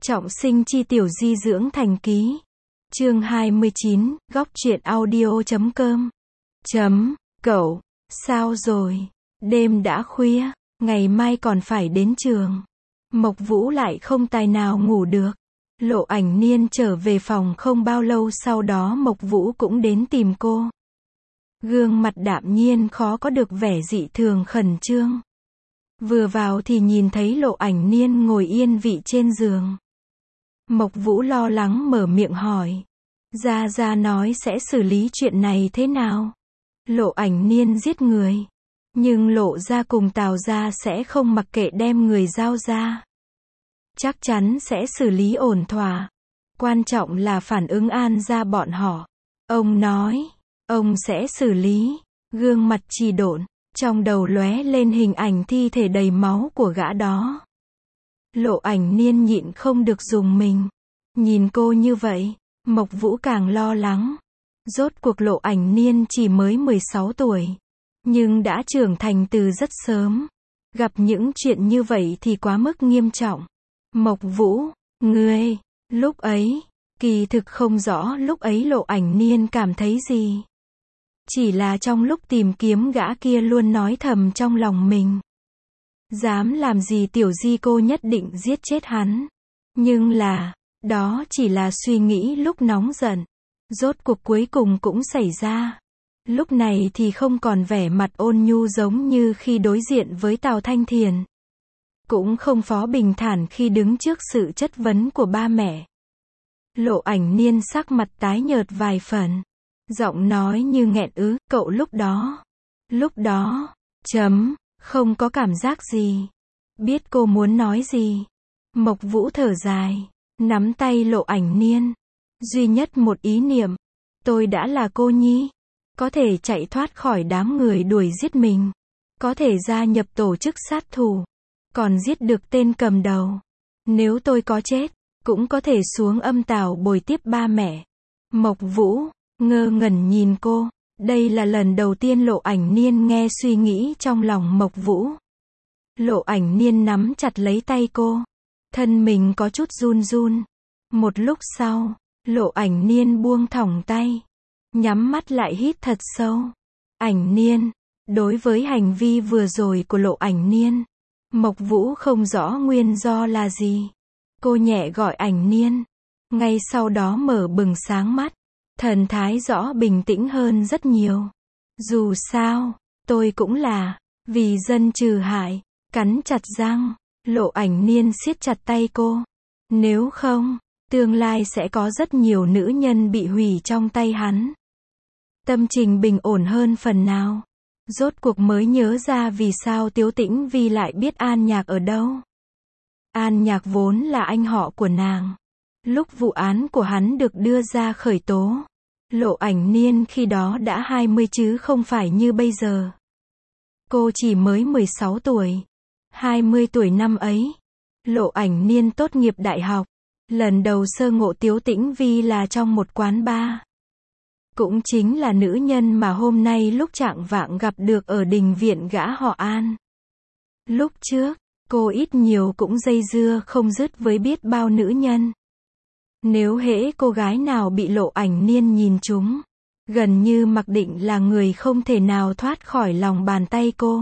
Trọng sinh chi tiểu di dưỡng thành ký. Chương 29, góc truyện audio.com. Cậu, sao rồi? Đêm đã khuya, ngày mai còn phải đến trường. Mộc Vũ lại không tài nào ngủ được. Lộ Ảnh Niên trở về phòng không bao lâu sau đó Mộc Vũ cũng đến tìm cô. Gương mặt đạm nhiên khó có được vẻ dị thường khẩn trương. Vừa vào thì nhìn thấy Lộ Ảnh Niên ngồi yên vị trên giường. Mộc Vũ lo lắng mở miệng hỏi. Gia Gia nói sẽ xử lý chuyện này thế nào? Lộ Ảnh Niên giết người. Nhưng Lộ gia cùng Tào gia sẽ không mặc kệ đem người giao ra. Chắc chắn sẽ xử lý ổn thỏa. Quan trọng là phản ứng An gia bọn họ. Ông nói, ông sẽ xử lý. Gương mặt trì độn, trong đầu lóe lên hình ảnh thi thể đầy máu của gã đó. Lộ Ảnh Niên nhịn không được rùng mình. Nhìn cô như vậy, Mộc Vũ càng lo lắng. Rốt cuộc Lộ Ảnh Niên chỉ mới 16 tuổi. Nhưng đã trưởng thành từ rất sớm. Gặp những chuyện như vậy thì quá mức nghiêm trọng. Mộc Vũ, ngươi, lúc ấy, kỳ thực không rõ lúc ấy Lộ Ảnh Niên cảm thấy gì. Chỉ là trong lúc tìm kiếm gã kia luôn nói thầm trong lòng mình. Dám làm gì tiểu di cô nhất định giết chết hắn. Nhưng là, đó chỉ là suy nghĩ lúc nóng giận. Rốt cuộc cuối cùng cũng xảy ra. Lúc này thì không còn vẻ mặt ôn nhu giống như khi đối diện với Tào Thanh Thiền. Cũng không phó bình thản khi đứng trước sự chất vấn của ba mẹ. Lộ Ảnh Niên sắc mặt tái nhợt vài phần. Giọng nói như nghẹn cậu lúc đó, không có cảm giác gì. Biết cô muốn nói gì. Mộc Vũ thở dài, nắm tay Lộ Ảnh Niên. Duy nhất một ý niệm, tôi đã là cô nhi. Có thể chạy thoát khỏi đám người đuổi giết mình. Có thể gia nhập tổ chức sát thủ. Còn giết được tên cầm đầu. Nếu tôi có chết, cũng có thể xuống Âm Tào bồi tiếp ba mẹ. Mộc Vũ ngơ ngẩn nhìn cô. Đây là lần đầu tiên Lộ Ảnh Niên nghe suy nghĩ trong lòng Mộc Vũ. Lộ Ảnh Niên nắm chặt lấy tay cô. Thân mình có chút run run. Một lúc sau, Lộ Ảnh Niên buông thõng tay. Nhắm mắt lại hít thật sâu. Ảnh Niên. Đối với hành vi vừa rồi của Lộ Ảnh Niên, Mộc Vũ không rõ nguyên do là gì. Cô nhẹ gọi Ảnh Niên. Ngay sau đó mở bừng sáng mắt. Thần thái rõ bình tĩnh hơn rất nhiều. Dù sao, tôi cũng là vì dân trừ hại. Cắn chặt răng, Lộ Ảnh Niên siết chặt tay cô. Nếu không, tương lai sẽ có rất nhiều nữ nhân bị hủy trong tay hắn. Tâm trình bình ổn hơn phần nào. Rốt cuộc mới nhớ ra vì sao Tiếu Tĩnh Vi lại biết An Nhạc ở đâu. An Nhạc vốn là anh họ của nàng. Lúc vụ án của hắn được đưa ra khởi tố, Lộ Ảnh Niên khi đó đã 20 chứ không phải như bây giờ. Cô chỉ mới 16 tuổi. 20 tuổi năm ấy, Lộ Ảnh Niên tốt nghiệp đại học. Lần đầu sơ ngộ Tiếu Tĩnh Vi là trong một quán bar. Cũng chính là nữ nhân mà hôm nay lúc chạng vạng gặp được ở đình viện gã họ An. Lúc trước, cô ít nhiều cũng dây dưa không dứt với biết bao nữ nhân. Nếu hễ cô gái nào bị Lộ Ảnh Niên nhìn trúng, gần như mặc định là người không thể nào thoát khỏi lòng bàn tay cô.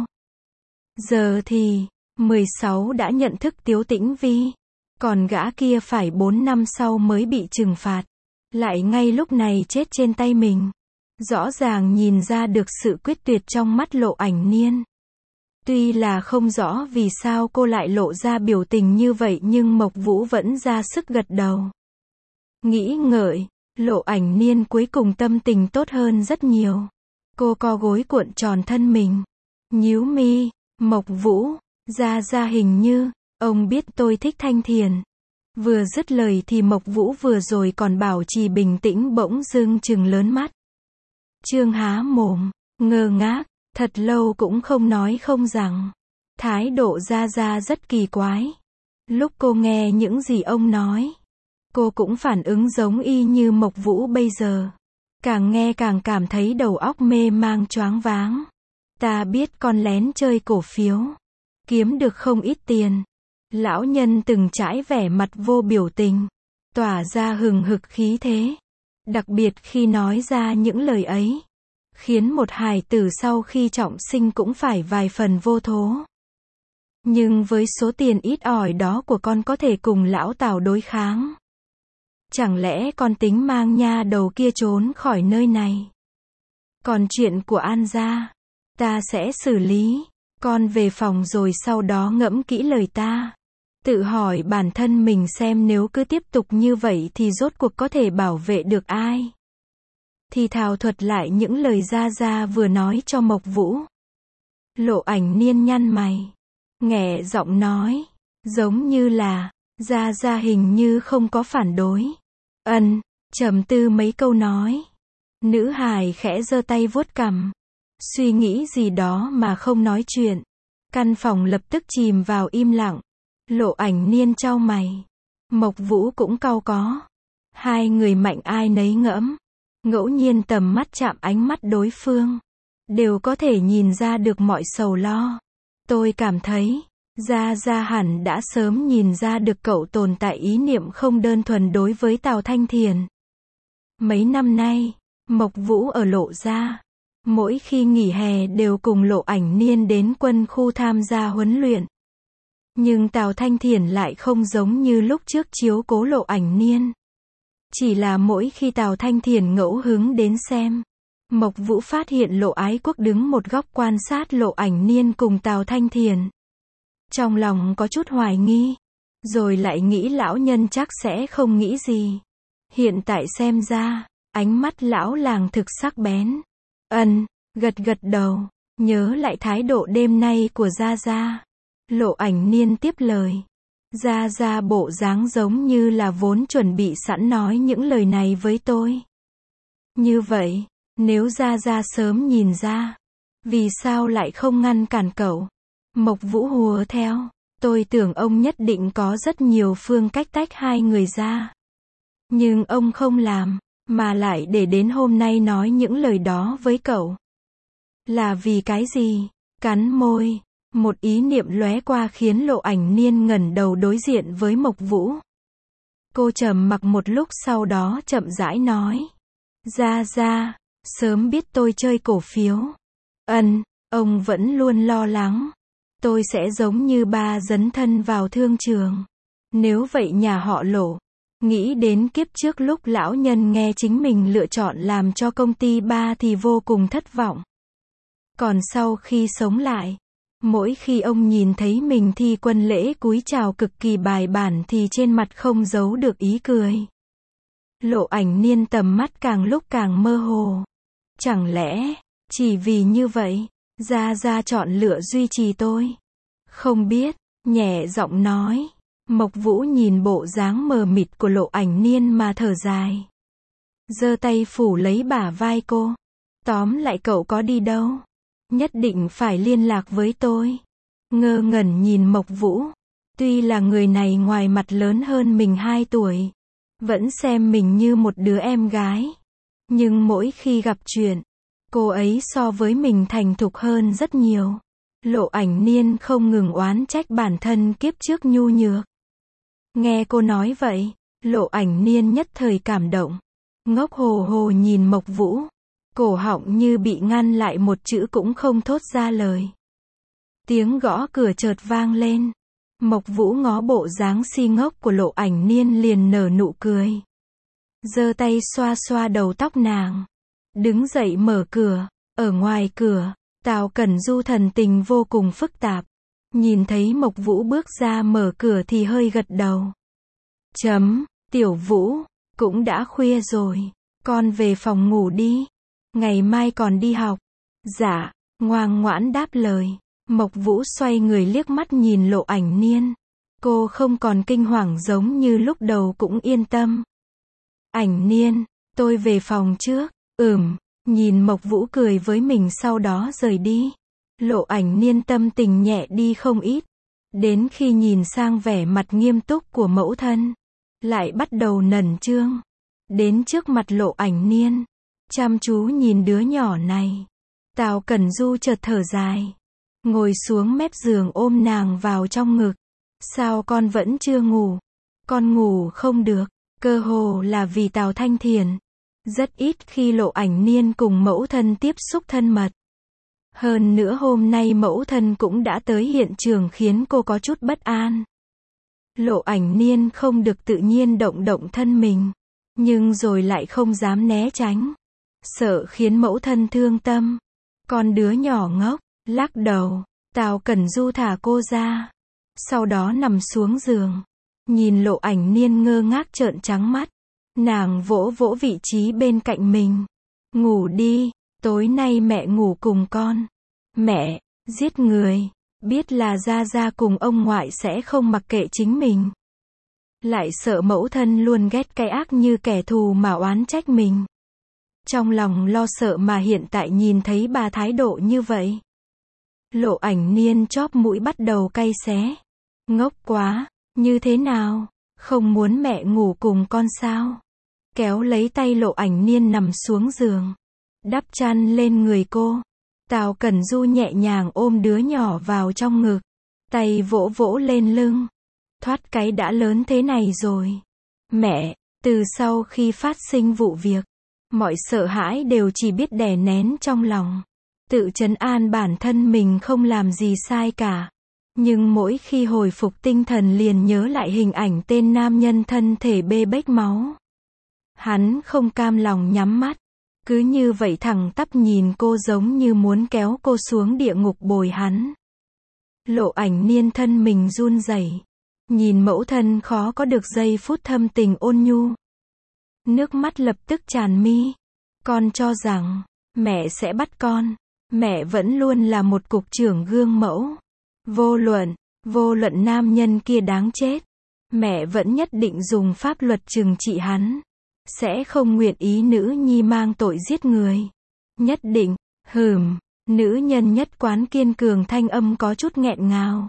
Giờ thì, 16 đã nhận thức Tiếu Tĩnh Vi. Còn gã kia phải 4 năm sau mới bị trừng phạt. Lại ngay lúc này chết trên tay mình. Rõ ràng nhìn ra được sự quyết tuyệt trong mắt Lộ Ảnh Niên. Tuy là không rõ vì sao cô lại lộ ra biểu tình như vậy nhưng Mộc Vũ vẫn ra sức gật đầu. Nghĩ ngợi, Lộ Ảnh Niên cuối cùng tâm tình tốt hơn rất nhiều. Cô co gối cuộn tròn thân mình. Nhíu mi, Mộc Vũ, Gia hình như, ông biết tôi thích Thanh Thiền. Vừa dứt lời thì Mộc Vũ vừa rồi còn bảo trì bình tĩnh bỗng dưng trừng lớn mắt. Trương há mồm, ngơ ngác, thật lâu cũng không nói không rằng. Thái độ Gia rất kỳ quái. Lúc cô nghe những gì ông nói, cô cũng phản ứng giống y như Mộc Vũ bây giờ. Càng nghe càng cảm thấy đầu óc mê mang choáng váng. Ta biết con lén chơi cổ phiếu. Kiếm được không ít tiền. Lão nhân từng trải vẻ mặt vô biểu tình, tỏa ra hừng hực khí thế. Đặc biệt khi nói ra những lời ấy, khiến một hài tử sau khi trọng sinh cũng phải vài phần vô thố. Nhưng với số tiền ít ỏi đó của con có thể cùng lão Tào đối kháng. Chẳng lẽ con tính mang nha đầu kia trốn khỏi nơi này? Còn chuyện của An gia, ta sẽ xử lý. Con về phòng rồi sau đó ngẫm kỹ lời ta. Tự hỏi bản thân mình xem nếu cứ tiếp tục như vậy thì rốt cuộc có thể bảo vệ được ai. Thì thào thuật lại những lời Gia Gia vừa nói cho Mộc Vũ. Lộ Ảnh Niên nhăn mày, nghẹ giọng nói, giống như là, Gia Gia hình như không có phản đối. Trầm tư mấy câu nói. Nữ hài khẽ giơ tay vuốt cằm, suy nghĩ gì đó mà không nói chuyện. Căn phòng lập tức chìm vào im lặng. Lộ Ảnh Niên chau mày, Mộc Vũ cũng cau có. Hai người mạnh ai nấy ngẫm. Ngẫu nhiên tầm mắt chạm ánh mắt đối phương, đều có thể nhìn ra được mọi sầu lo. Tôi cảm thấy, Gia Gia hẳn đã sớm nhìn ra được cậu tồn tại ý niệm không đơn thuần đối với Tào Thanh Thiền. Mấy năm nay, Mộc Vũ ở Lộ gia, mỗi khi nghỉ hè đều cùng Lộ Ảnh Niên đến quân khu tham gia huấn luyện. Nhưng Tào Thanh Thiền lại không giống như lúc trước chiếu cố Lộ Ảnh Niên. Chỉ là mỗi khi Tào Thanh Thiền ngẫu hứng đến xem, Mộc Vũ phát hiện Lộ Ái Quốc đứng một góc quan sát Lộ Ảnh Niên cùng Tào Thanh Thiền. Trong lòng có chút hoài nghi, rồi lại nghĩ lão nhân chắc sẽ không nghĩ gì. Hiện tại xem ra, ánh mắt lão làng thực sắc bén. Gật gật đầu, nhớ lại thái độ đêm nay của Gia Gia. Lộ Ảnh Niên tiếp lời. Gia Gia bộ dáng giống như là vốn chuẩn bị sẵn nói những lời này với tôi. Như vậy, nếu Gia Gia sớm nhìn ra, vì sao lại không ngăn cản cậu? Mộc Vũ hùa theo, tôi tưởng ông nhất định có rất nhiều phương cách tách hai người ra. Nhưng ông không làm, mà lại để đến hôm nay nói những lời đó với cậu. Là vì cái gì? Cắn môi, một ý niệm lóe qua khiến Lộ Ảnh Niên ngẩng đầu đối diện với Mộc Vũ. Cô trầm mặc một lúc sau đó chậm rãi nói. Gia Gia, sớm biết tôi chơi cổ phiếu. Ông vẫn luôn lo lắng. Tôi sẽ giống như ba dấn thân vào thương trường. Nếu vậy nhà họ Lộ, nghĩ đến kiếp trước lúc lão nhân nghe chính mình lựa chọn làm cho công ty ba thì vô cùng thất vọng. Còn sau khi sống lại, mỗi khi ông nhìn thấy mình thi quân lễ cúi chào cực kỳ bài bản thì trên mặt không giấu được ý cười. Lộ Ảnh Niên tầm mắt càng lúc càng mơ hồ. Chẳng lẽ, chỉ vì như vậy, Gia Gia chọn lựa duy trì tôi? Không biết, nhẹ giọng nói. Mộc Vũ nhìn bộ dáng mờ mịt của Lộ Ảnh Niên mà thở dài. Giơ tay phủ lấy bả vai cô. Tóm lại cậu có đi đâu? Nhất định phải liên lạc với tôi. Ngơ ngẩn nhìn Mộc Vũ. Tuy là người này ngoài mặt lớn hơn mình 2 tuổi, vẫn xem mình như một đứa em gái. Nhưng mỗi khi gặp chuyện, cô ấy so với mình thành thục hơn rất nhiều. Lộ Ảnh Niên không ngừng oán trách bản thân kiếp trước nhu nhược. Nghe cô nói vậy, Lộ Ảnh Niên nhất thời cảm động. Ngốc hồ hồ nhìn Mộc Vũ. Cổ họng như bị ngăn lại một chữ cũng không thốt ra lời. Tiếng gõ cửa chợt vang lên. Mộc Vũ ngó bộ dáng si ngốc của Lộ Ảnh Niên liền nở nụ cười. Giơ tay xoa xoa đầu tóc nàng. Đứng dậy mở cửa. Ở ngoài cửa, Tào Cẩn Du thần tình vô cùng phức tạp. Nhìn thấy Mộc Vũ bước ra mở cửa thì hơi gật đầu. Tiểu Vũ, cũng đã khuya rồi. Con về phòng ngủ đi. Ngày mai còn đi học. Dạ, ngoan ngoãn đáp lời. Mộc Vũ xoay người liếc mắt nhìn Lộ Ảnh Niên. Cô không còn kinh hoàng giống như lúc đầu cũng yên tâm. Ảnh Niên, tôi về phòng trước. Nhìn Mộc Vũ cười với mình sau đó rời đi. Lộ Ảnh Niên tâm tình nhẹ đi không ít. Đến khi nhìn sang vẻ mặt nghiêm túc của mẫu thân, lại bắt đầu nẩn trương. Đến trước mặt Lộ Ảnh Niên, chăm chú nhìn đứa nhỏ này. Tào Cẩn Du chợt thở dài, ngồi xuống mép giường ôm nàng vào trong ngực. Sao con vẫn chưa ngủ? Con ngủ không được. Cơ hồ là vì Tào Thanh Thiền. Rất ít khi Lộ Ảnh Niên cùng mẫu thân tiếp xúc thân mật. Hơn nữa hôm nay mẫu thân cũng đã tới hiện trường khiến cô có chút bất an. Lộ Ảnh Niên không được tự nhiên động động thân mình, nhưng rồi lại không dám né tránh. Sợ khiến mẫu thân thương tâm. Con đứa nhỏ ngốc, lắc đầu. Tào Cẩn Du thả cô ra. Sau đó nằm xuống giường. Nhìn Lộ Ảnh Niên ngơ ngác trợn trắng mắt. Nàng vỗ vỗ vị trí bên cạnh mình. Ngủ đi, tối nay mẹ ngủ cùng con. Mẹ, giết người. Biết là Gia Gia cùng ông ngoại sẽ không mặc kệ chính mình. Lại sợ mẫu thân luôn ghét cái ác như kẻ thù mà oán trách mình. Trong lòng lo sợ mà hiện tại nhìn thấy bà thái độ như vậy. Lộ Ảnh Niên chóp mũi bắt đầu cay xé. Ngốc quá, như thế nào? Không muốn mẹ ngủ cùng con sao? Kéo lấy tay Lộ Ảnh Niên nằm xuống giường. Đắp chăn lên người cô. Tào Cẩn Du nhẹ nhàng ôm đứa nhỏ vào trong ngực. Tay vỗ vỗ lên lưng. Thoát cái đã lớn thế này rồi. Mẹ, từ sau khi phát sinh vụ việc, mọi sợ hãi đều chỉ biết đè nén trong lòng. Tự trấn an bản thân mình không làm gì sai cả. Nhưng mỗi khi hồi phục tinh thần liền nhớ lại hình ảnh tên nam nhân thân thể bê bết máu. Hắn không cam lòng nhắm mắt. Cứ như vậy thẳng tắp nhìn cô giống như muốn kéo cô xuống địa ngục bồi hắn. Lộ Ảnh Niên thân mình run rẩy. Nhìn mẫu thân khó có được giây phút thâm tình ôn nhu. Nước mắt lập tức tràn mi. Con cho rằng, mẹ sẽ bắt con. Mẹ vẫn luôn là một cục trưởng gương mẫu. Vô luận nam nhân kia đáng chết. Mẹ vẫn nhất định dùng pháp luật trừng trị hắn. Sẽ không nguyện ý nữ nhi mang tội giết người. Nhất định, nữ nhân nhất quán kiên cường thanh âm có chút nghẹn ngào.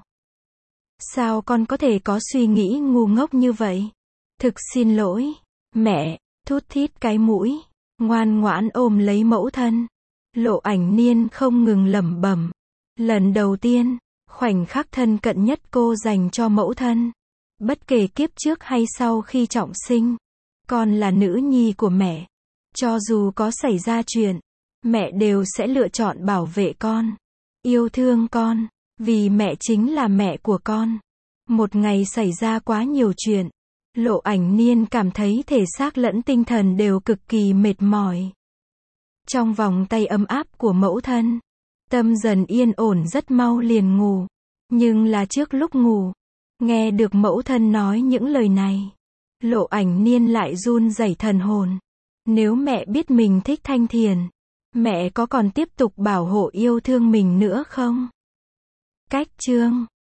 Sao con có thể có suy nghĩ ngu ngốc như vậy? Thực xin lỗi, mẹ, thút thít cái mũi, ngoan ngoãn ôm lấy mẫu thân. Lộ Ảnh Niên không ngừng lẩm bẩm. Lần đầu tiên, khoảnh khắc thân cận nhất cô dành cho mẫu thân. Bất kể kiếp trước hay sau khi trọng sinh, con là nữ nhi của mẹ. Cho dù có xảy ra chuyện, mẹ đều sẽ lựa chọn bảo vệ con, yêu thương con, vì mẹ chính là mẹ của con. Một ngày xảy ra quá nhiều chuyện, Lộ Ảnh Niên cảm thấy thể xác lẫn tinh thần đều cực kỳ mệt mỏi. Trong vòng tay ấm áp của mẫu thân, tâm dần yên ổn rất mau liền ngủ. Nhưng là trước lúc ngủ, nghe được mẫu thân nói những lời này, Lộ Ảnh Niên lại run rẩy thần hồn. Nếu mẹ biết mình thích Thanh Thiền, mẹ có còn tiếp tục bảo hộ yêu thương mình nữa không? Cách chương